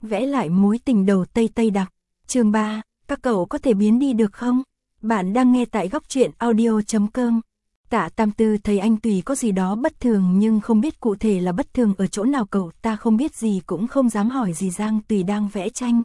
vẽ lại mối tình đầu Tây Tây Đặc. Chương 3, các cậu có thể biến đi được không? Bạn đang nghe tại góc truyện audio.com. Tạ Tam Tư thấy anh Tùy có gì đó bất thường nhưng không biết cụ thể là bất thường ở chỗ nào, cậu ta không biết gì cũng không dám hỏi gì Giang Tùy đang vẽ tranh.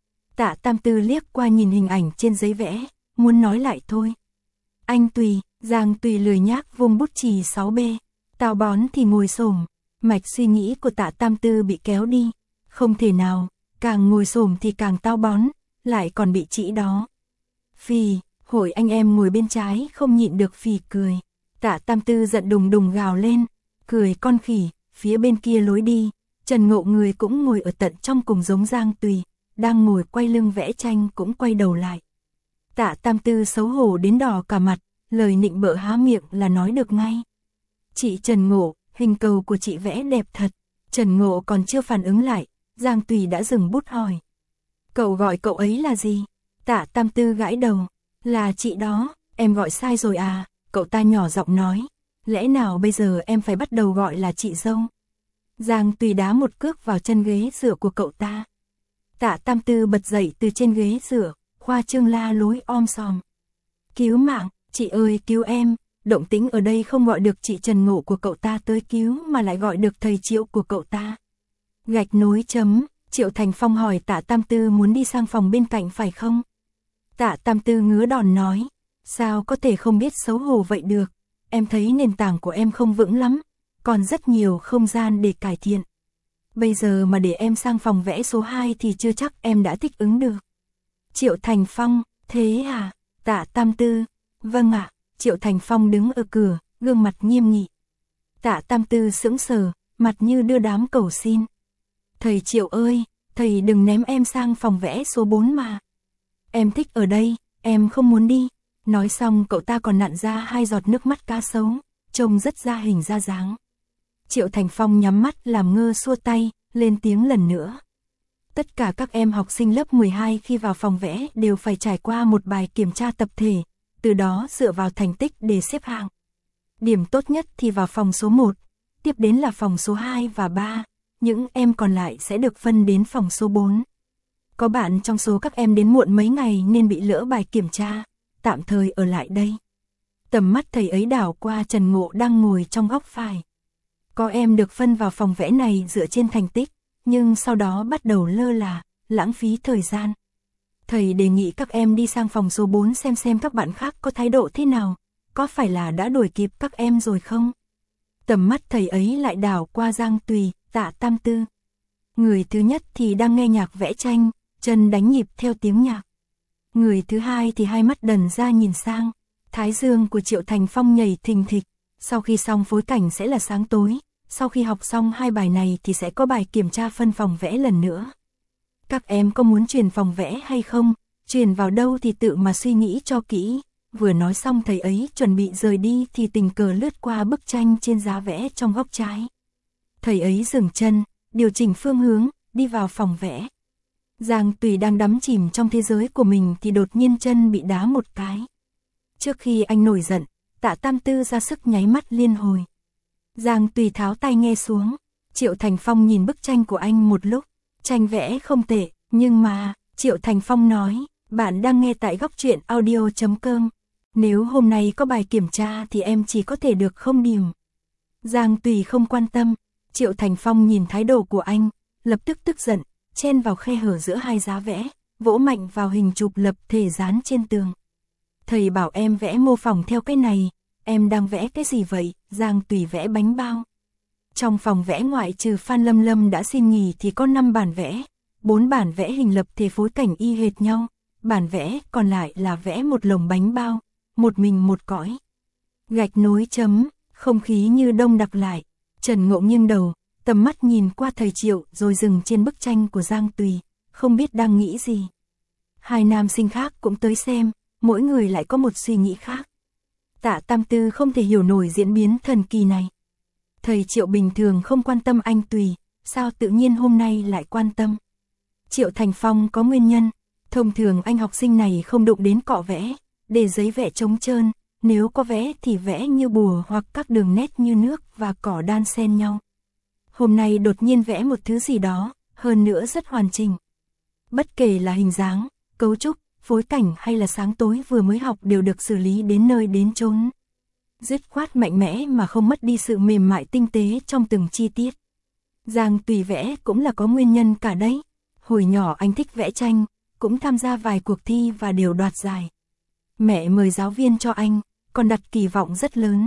Tạ Tam Tư liếc qua nhìn hình ảnh trên giấy vẽ, muốn nói lại thôi. Anh Tùy, Giang Tùy lười nhác vung bút chì 6B. Tao bón thì ngồi xổm. Mạch suy nghĩ của Tạ Tam Tư bị kéo đi. Không thể nào, càng ngồi xổm thì càng tao bón, lại còn bị chỉ đó. Phì, hội anh em ngồi bên trái không nhịn được phì cười. Tạ Tam Tư giận đùng đùng gào lên, cười con khỉ. Phía bên kia lối đi, Trần Ngộ người cũng ngồi ở tận trong cùng giống Giang Tùy, đang ngồi quay lưng vẽ tranh cũng quay đầu lại. Tạ Tam Tư xấu hổ đến đỏ cả mặt, lời nịnh bợ há miệng là nói được ngay. Chị Trần Ngộ, hình cầu của chị vẽ đẹp thật. Trần Ngộ còn chưa phản ứng lại, Giang Tùy đã dừng bút hỏi. Cậu gọi cậu ấy là gì? Tạ Tam Tư gãi đầu. Là chị đó, em gọi sai rồi à? Cậu ta nhỏ giọng nói. Lẽ nào bây giờ em phải bắt đầu gọi là chị dâu? Giang Tùy đá một cước vào chân ghế dựa của cậu ta. Tạ Tam Tư bật dậy từ trên ghế dựa, khoa trương la lối om sòm. Cứu mạng, chị ơi cứu em. Động tĩnh ở đây không gọi được chị Trần Ngộ của cậu ta tới cứu mà lại gọi được thầy Triệu của cậu ta. Gạch nối chấm, Triệu Thành Phong hỏi Tạ Tam Tư muốn đi sang phòng bên cạnh phải không? Tạ Tam Tư ngứa đòn nói, sao có thể không biết xấu hổ vậy được, em thấy nền tảng của em không vững lắm, còn rất nhiều không gian để cải thiện. Bây giờ mà để em sang phòng vẽ số 2 thì chưa chắc em đã thích ứng được. Triệu Thành Phong, thế à? Tạ Tam Tư, vâng ạ. Triệu Thành Phong đứng ở cửa, gương mặt nghiêm nghị. Tạ Tam Tư sững sờ, mặt như đưa đám cầu xin. Thầy Triệu ơi, thầy đừng ném em sang phòng vẽ số 4 mà. Em thích ở đây, em không muốn đi. Nói xong cậu ta còn nặn ra 2 giọt nước mắt cá sấu, trông rất ra hình ra dáng. Triệu Thành Phong nhắm mắt làm ngơ xua tay, lên tiếng lần nữa. Tất cả các em học sinh lớp 12 khi vào phòng vẽ đều phải trải qua một bài kiểm tra tập thể, từ đó dựa vào thành tích để xếp hạng. Điểm tốt nhất thì vào phòng số 1, tiếp đến là phòng số 2 và 3, những em còn lại sẽ được phân đến phòng số 4. Có bạn trong số các em đến muộn mấy ngày nên bị lỡ bài kiểm tra, tạm thời ở lại đây. Tầm mắt thầy ấy đảo qua Trần Ngộ đang ngồi trong góc phải. Có em được phân vào phòng vẽ này dựa trên thành tích, nhưng sau đó bắt đầu lơ là, lãng phí thời gian. Thầy đề nghị các em đi sang phòng số 4 xem các bạn khác có thái độ thế nào, có phải là đã đuổi kịp các em rồi không? Tầm mắt thầy ấy lại đảo qua Giang Tùy, Tạ Tam Tư. Người thứ nhất thì đang nghe nhạc vẽ tranh, chân đánh nhịp theo tiếng nhạc. Người thứ hai thì hai mắt đần ra nhìn sang, thái dương của Triệu Thành Phong nhảy thình thịch. Sau khi xong phối cảnh sẽ là sáng tối, sau khi học xong 2 bài này thì sẽ có bài kiểm tra phân phòng vẽ lần nữa. Các em có muốn chuyển phòng vẽ hay không? Chuyển vào đâu thì tự mà suy nghĩ cho kỹ. Vừa nói xong thầy ấy chuẩn bị rời đi thì tình cờ lướt qua bức tranh trên giá vẽ trong góc trái. Thầy ấy dừng chân, điều chỉnh phương hướng, đi vào phòng vẽ. Giang Tùy đang đắm chìm trong thế giới của mình thì đột nhiên chân bị đá một cái. Trước khi anh nổi giận, Tạ Tam Tư ra sức nháy mắt liên hồi. Giang Tùy tháo tai nghe xuống. Triệu Thành Phong nhìn bức tranh của anh một lúc. Tranh vẽ không tệ, nhưng mà, Triệu Thành Phong nói, bạn đang nghe tại góc truyện audio.com. Nếu hôm nay có bài kiểm tra thì em chỉ có thể được 0 điểm. Giang Tùy không quan tâm. Triệu Thành Phong nhìn thái độ của anh, lập tức tức giận, chen vào khe hở giữa 2 giá vẽ, vỗ mạnh vào hình chụp lập thể dán trên tường. Thầy bảo em vẽ mô phỏng theo cái này, em đang vẽ cái gì vậy? Giang Tùy vẽ bánh bao. Trong phòng vẽ ngoại trừ Phan Lâm Lâm đã xin nghỉ thì có 5 bản vẽ, 4 bản vẽ hình lập thể phối cảnh y hệt nhau, bản vẽ còn lại là vẽ một lồng bánh bao, một mình một cõi. Gạch nối chấm, không khí như đông đặc lại. Trần Ngộ nghiêng đầu, tầm mắt nhìn qua thầy Triệu rồi dừng trên bức tranh của Giang Tùy, không biết đang nghĩ gì. 2 nam sinh khác cũng tới xem, mỗi người lại có một suy nghĩ khác. Tạ Tam Tư không thể hiểu nổi diễn biến thần kỳ này. Thầy Triệu bình thường không quan tâm anh Tùy, sao tự nhiên hôm nay lại quan tâm? Triệu Thành Phong có nguyên nhân, thông thường anh học sinh này không đụng đến cọ vẽ, để giấy vẽ trống trơn, nếu có vẽ thì vẽ như bùa hoặc các đường nét như nước và cỏ đan xen nhau. Hôm nay đột nhiên vẽ một thứ gì đó, hơn nữa rất hoàn chỉnh. Bất kể là hình dáng, cấu trúc, phối cảnh hay là sáng tối vừa mới học đều được xử lý đến nơi đến chốn. Dứt khoát mạnh mẽ mà không mất đi sự mềm mại tinh tế trong từng chi tiết. Giang Tùy vẽ cũng là có nguyên nhân cả đấy. Hồi nhỏ anh thích vẽ tranh, cũng tham gia vài cuộc thi và đều đoạt giải. Mẹ mời giáo viên cho anh, còn đặt kỳ vọng rất lớn.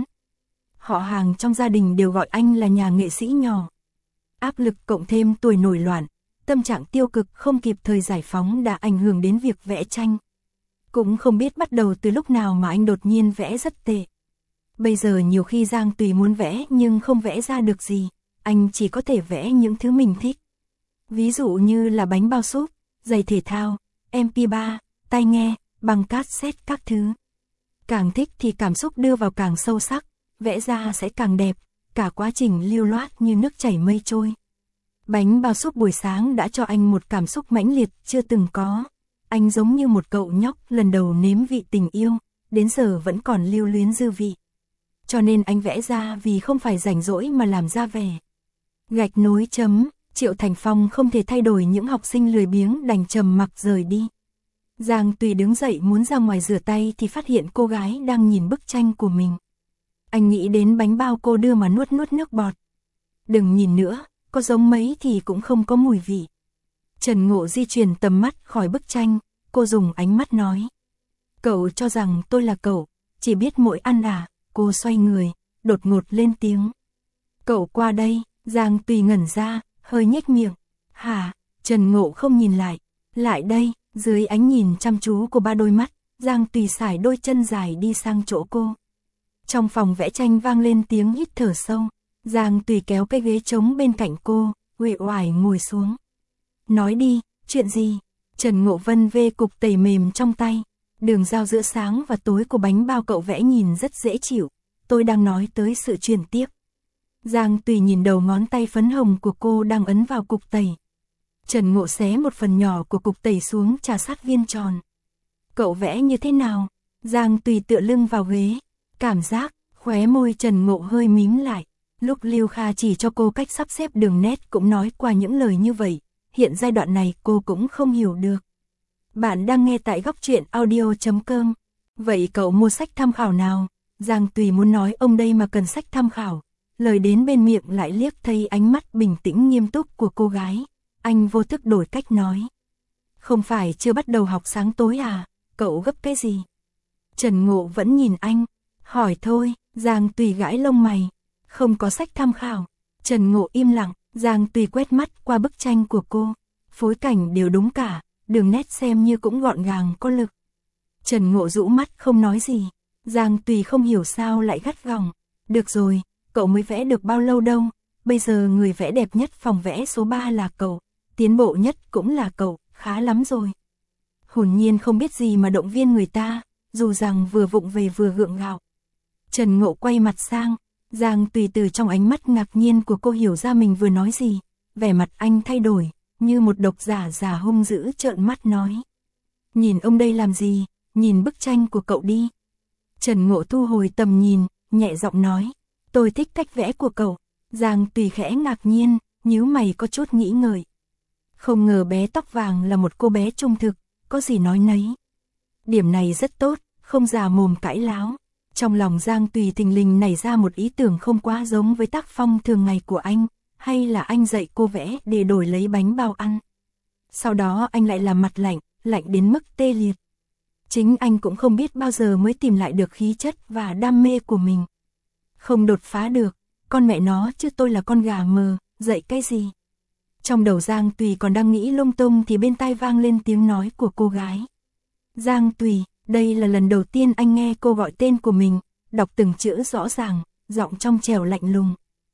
Họ hàng trong gia đình đều gọi anh là nhà nghệ sĩ nhỏ. Áp lực cộng thêm tuổi nổi loạn, tâm trạng tiêu cực không kịp thời giải phóng đã ảnh hưởng đến việc vẽ tranh. Cũng không biết bắt đầu từ lúc nào mà anh đột nhiên vẽ rất tệ. Bây giờ nhiều khi Giang Tùy muốn vẽ nhưng không vẽ ra được gì, anh chỉ có thể vẽ những thứ mình thích. Ví dụ như là bánh bao súp, giày thể thao, MP3, tai nghe, băng cassette các thứ. Càng thích thì cảm xúc đưa vào càng sâu sắc, vẽ ra sẽ càng đẹp, cả quá trình lưu loát như nước chảy mây trôi. Bánh bao súp buổi sáng đã cho anh một cảm xúc mãnh liệt chưa từng có. Anh giống như một cậu nhóc lần đầu nếm vị tình yêu, đến giờ vẫn còn lưu luyến dư vị. Cho nên anh vẽ ra vì không phải rảnh rỗi mà làm ra vẻ. Gạch nối chấm, Triệu Thành Phong không thể thay đổi những học sinh lười biếng đành trầm mặc rời đi. Giang Tùy đứng dậy muốn ra ngoài rửa tay thì phát hiện cô gái đang nhìn bức tranh của mình. Anh nghĩ đến bánh bao cô đưa mà nuốt nuốt nước bọt. Đừng nhìn nữa, có giống mấy thì cũng không có mùi vị. Trần Ngộ di chuyển tầm mắt khỏi bức tranh, cô dùng ánh mắt nói. Cậu cho rằng tôi là cậu, chỉ biết mỗi ăn à, cô xoay người, đột ngột lên tiếng. Cậu qua đây, Giang Tùy ngẩn ra, hơi nhếch miệng. Hả, Trần Ngộ không nhìn lại. Lại đây, dưới ánh nhìn chăm chú của ba đôi mắt, Giang Tùy sải đôi chân dài đi sang chỗ cô. Trong phòng vẽ tranh vang lên tiếng hít thở sâu. Giang Tùy kéo cái ghế trống bên cạnh cô, uể oải ngồi xuống. Nói đi, chuyện gì? Trần Ngộ vân vê cục tẩy mềm trong tay. Đường giao giữa sáng và tối của bánh bao cậu vẽ nhìn rất dễ chịu. Tôi đang nói tới sự chuyển tiếp. Giang Tùy nhìn đầu ngón tay phấn hồng của cô đang ấn vào cục tẩy. Trần Ngộ xé một phần nhỏ của cục tẩy xuống trà sát viên tròn. Cậu vẽ như thế nào? Giang Tùy tựa lưng vào ghế. Cảm giác, khóe môi Trần Ngộ hơi mím lại. Lúc Lưu Kha chỉ cho cô cách sắp xếp đường nét cũng nói qua những lời như vậy. Hiện giai đoạn này cô cũng không hiểu được. Bạn đang nghe tại góc truyện audio.com. Vậy cậu mua sách tham khảo nào? Giang Tùy muốn nói ông đây mà cần sách tham khảo. Lời đến bên miệng lại liếc thấy ánh mắt bình tĩnh nghiêm túc của cô gái. Anh vô thức đổi cách nói. Không phải chưa bắt đầu học sáng tối à? Cậu gấp cái gì? Trần Ngộ vẫn nhìn anh. Hỏi thôi, Giang Tùy gãi lông mày. Không có sách tham khảo. Trần Ngộ im lặng, Giang Tùy quét mắt qua bức tranh của cô. Phối cảnh đều đúng cả, đường nét xem như cũng gọn gàng có lực. Trần Ngộ rũ mắt không nói gì. Giang Tùy không hiểu sao lại gắt gỏng. Được rồi, cậu mới vẽ được bao lâu đâu. Bây giờ người vẽ đẹp nhất phòng vẽ số 3 là cậu. Tiến bộ nhất cũng là cậu, khá lắm rồi. Hồn nhiên không biết gì mà động viên người ta, dù rằng vừa vụng về vừa gượng gạo. Trần Ngộ quay mặt sang, Giang Tùy từ trong ánh mắt ngạc nhiên của cô hiểu ra mình vừa nói gì. Vẻ mặt anh thay đổi, như một độc giả già hung dữ trợn mắt nói. Nhìn ông đây làm gì, nhìn bức tranh của cậu đi. Trần Ngộ thu hồi tầm nhìn, nhẹ giọng nói. Tôi thích cách vẽ của cậu. Giang Tùy khẽ ngạc nhiên, nhíu mày có chút nghĩ ngợi. Không ngờ bé tóc vàng là một cô bé trung thực, có gì nói nấy. Điểm này rất tốt, không già mồm cãi láo. Trong lòng Giang Tùy thình lình nảy ra một ý tưởng không quá giống với tác phong thường ngày của anh, hay là anh dạy cô vẽ để đổi lấy bánh bao ăn. Sau đó anh lại làm mặt lạnh, lạnh đến mức tê liệt. Chính anh cũng không biết bao giờ mới tìm lại được khí chất và đam mê của mình. Không đột phá được, con mẹ nó chứ tôi là con gà mờ, dạy cái gì. Trong đầu Giang Tùy còn đang nghĩ lung tung thì bên tai vang lên tiếng nói của cô gái. Giang Tùy, đây là lần đầu tiên anh nghe cô gọi tên của mình, đọc từng chữ rõ ràng, giọng trong trẻo lạnh lùng.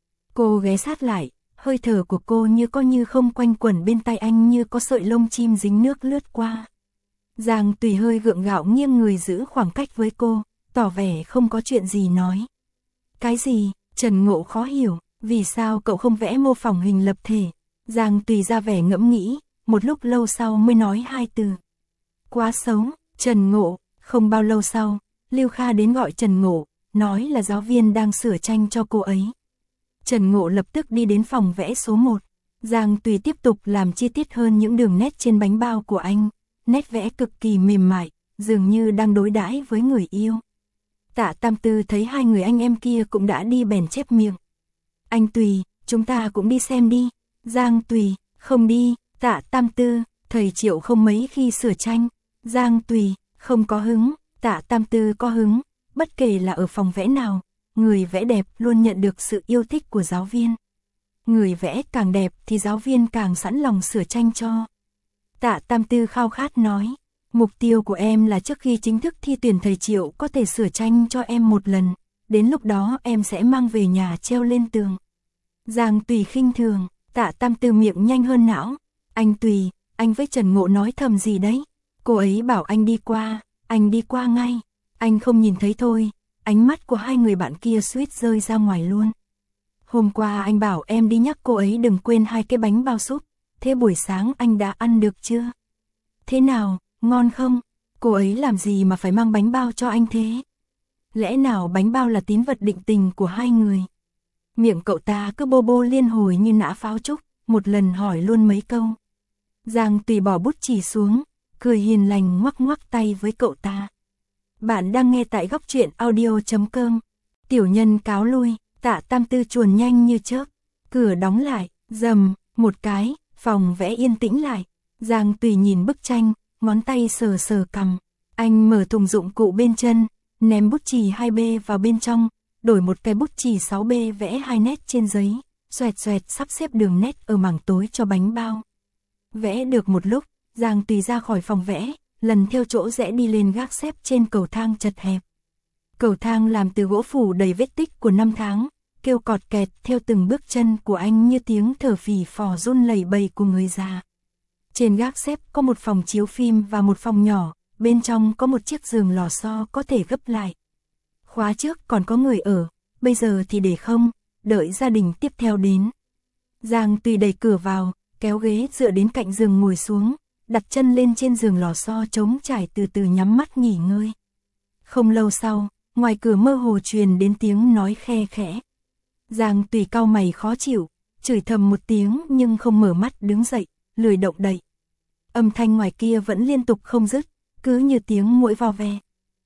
Cô ghé sát lại, hơi thở của cô như có như không quanh quẩn bên tai anh như có sợi lông chim dính nước lướt qua. Giang Tùy hơi gượng gạo nghiêng người giữ khoảng cách với cô, tỏ vẻ không có chuyện gì nói. Cái gì? Trần Ngộ khó hiểu, vì sao cậu không vẽ mô phỏng hình lập thể? Giang Tùy ra vẻ ngẫm nghĩ, một lúc lâu sau mới nói hai từ. Quá xấu, Trần Ngộ. Không bao lâu sau, Lưu Kha đến gọi Trần Ngộ, nói là giáo viên đang sửa tranh cho cô ấy. Trần Ngộ lập tức đi đến phòng vẽ số 1. Giang Tùy tiếp tục làm chi tiết hơn những đường nét trên bánh bao của anh, nét vẽ cực kỳ mềm mại, dường như đang đối đãi với người yêu. Tạ Tam Tư thấy hai người anh em kia cũng đã đi bèn chép miệng. Anh Tùy, chúng ta cũng đi xem đi. Giang Tùy, không đi. Tạ Tam Tư, thầy Triệu không mấy khi sửa tranh. Giang Tùy, không có hứng. Tạ Tam Tư có hứng, bất kể là ở phòng vẽ nào, người vẽ đẹp luôn nhận được sự yêu thích của giáo viên. Người vẽ càng đẹp thì giáo viên càng sẵn lòng sửa tranh cho. Tạ Tam Tư khao khát nói, mục tiêu của em là trước khi chính thức thi tuyển thầy Triệu có thể sửa tranh cho em một lần, đến lúc đó em sẽ mang về nhà treo lên tường. Giang Tùy khinh thường, Tạ Tam Tư miệng nhanh hơn não. Anh Tùy, anh với Trần Ngộ nói thầm gì đấy? Cô ấy bảo anh đi qua ngay. Anh không nhìn thấy thôi. Ánh mắt của hai người bạn kia suýt rơi ra ngoài luôn. Hôm qua anh bảo em đi nhắc cô ấy đừng quên 2 cái bánh bao súp. Thế buổi sáng anh đã ăn được chưa? Thế nào, ngon không? Cô ấy làm gì mà phải mang bánh bao cho anh thế? Lẽ nào bánh bao là tín vật định tình của hai người? Miệng cậu ta cứ bô bô liên hồi như nã pháo trúc, một lần hỏi luôn mấy câu. Giang Tùy bỏ bút chì xuống, cười hiền lành ngoắc ngoắc tay với cậu ta. Bạn đang nghe tại góc truyện audio.com. Tiểu nhân cáo lui. Tạ Tam Tư chuồn nhanh như chớp. Cửa đóng lại, rầm, một cái, phòng vẽ yên tĩnh lại. Giang Tùy nhìn bức tranh, ngón tay sờ sờ cằm. Anh mở thùng dụng cụ bên chân, ném bút chì 2B vào bên trong, đổi một cái bút chì 6B vẽ 2 nét trên giấy, xoẹt xoẹt sắp xếp đường nét ở mảng tối cho bánh bao. Vẽ được một lúc, Giang Tùy ra khỏi phòng vẽ, lần theo chỗ rẽ đi lên gác xếp trên cầu thang chật hẹp. Cầu thang làm từ gỗ phủ đầy vết tích của năm tháng, kêu cọt kẹt theo từng bước chân của anh như tiếng thở phì phò run lẩy bẩy của người già. Trên gác xếp có một phòng chiếu phim và một phòng nhỏ, bên trong có một chiếc giường lò xo có thể gấp lại. Khóa trước còn có người ở, bây giờ thì để không, đợi gia đình tiếp theo đến. Giang Tùy đẩy cửa vào, kéo ghế dựa đến cạnh giường ngồi xuống, đặt chân lên trên giường lò xo trống trải từ từ nhắm mắt nghỉ ngơi. Không lâu sau, ngoài cửa mơ hồ truyền đến tiếng nói khe khẽ. Giang Tùy cau mày khó chịu, chửi thầm một tiếng nhưng không mở mắt đứng dậy, lười động đậy. Âm thanh ngoài kia vẫn liên tục không dứt, cứ như tiếng muỗi vo ve.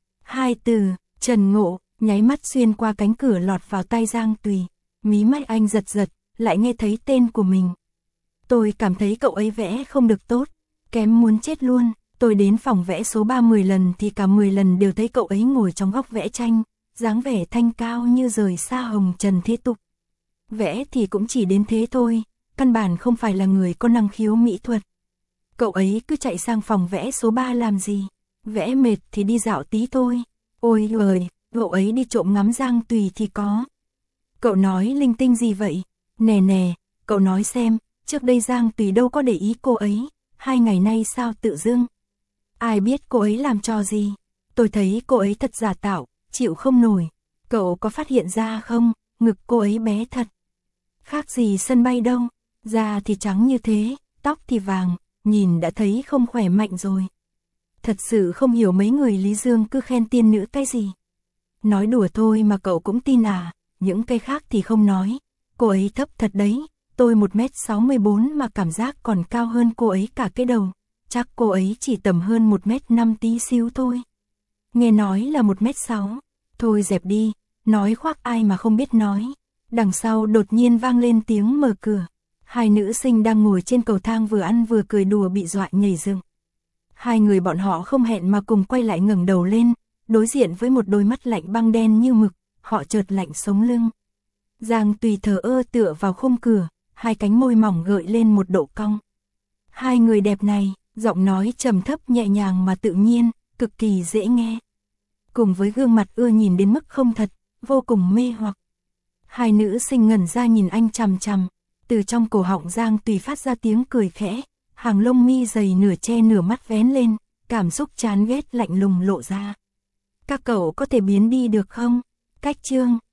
2 từ, Trần Ngộ, nháy mắt xuyên qua cánh cửa lọt vào tai Giang Tùy, mí mắt anh giật giật, lại nghe thấy tên của mình. Tôi cảm thấy cậu ấy vẽ không được tốt, kém muốn chết luôn. Tôi đến phòng vẽ số 30 lần thì cả 10 lần đều thấy cậu ấy ngồi trong góc vẽ tranh, dáng vẻ thanh cao như rời xa hồng trần thế tục. Vẽ thì cũng chỉ đến thế thôi, căn bản không phải là người có năng khiếu mỹ thuật. Cậu ấy cứ chạy sang phòng vẽ số 3 làm gì? Vẽ mệt thì đi dạo tí thôi. Ôi giời, cậu ấy đi trộm ngắm Giang Tùy thì có. Cậu nói linh tinh gì vậy? Nè nè, cậu nói xem, trước đây Giang Tùy đâu có để ý cô ấy, 2 ngày nay sao tự dưng? Ai biết cô ấy làm trò gì? Tôi thấy cô ấy thật giả tạo, chịu không nổi. Cậu có phát hiện ra không? Ngực cô ấy bé thật. Khác gì sân bay đâu, da thì trắng như thế, tóc thì vàng, nhìn đã thấy không khỏe mạnh rồi. Thật sự không hiểu mấy người Lý Dương cứ khen tiên nữ cái gì. Nói đùa thôi mà cậu cũng tin à, những cái khác thì không nói. Cô ấy thấp thật đấy, tôi 1m64 mà cảm giác còn cao hơn cô ấy cả cái đầu. Chắc cô ấy chỉ tầm hơn 1m5 tí xíu thôi. Nghe nói là 1m6. Thôi dẹp đi, nói khoác ai mà không biết nói. Đằng sau đột nhiên vang lên tiếng mở cửa. 2 nữ sinh đang ngồi trên cầu thang vừa ăn vừa cười đùa bị dọa nhảy dựng. 2 người bọn họ không hẹn mà cùng quay lại ngẩng đầu lên, đối diện với một đôi mắt lạnh băng đen như mực, họ chợt lạnh sống lưng. Giang Tùy thờ ơ tựa vào khung cửa, 2 cánh môi mỏng gợi lên một độ cong. 2 người đẹp này, giọng nói trầm thấp nhẹ nhàng mà tự nhiên, cực kỳ dễ nghe. Cùng với gương mặt ưa nhìn đến mức không thật, vô cùng mê hoặc. 2 nữ sinh ngẩn ra nhìn anh chằm chằm, từ trong cổ họng Giang Tùy phát ra tiếng cười khẽ, hàng lông mi dày nửa che nửa mắt vén lên, cảm xúc chán ghét lạnh lùng lộ ra. Các cậu có thể biến đi được không? Cách chương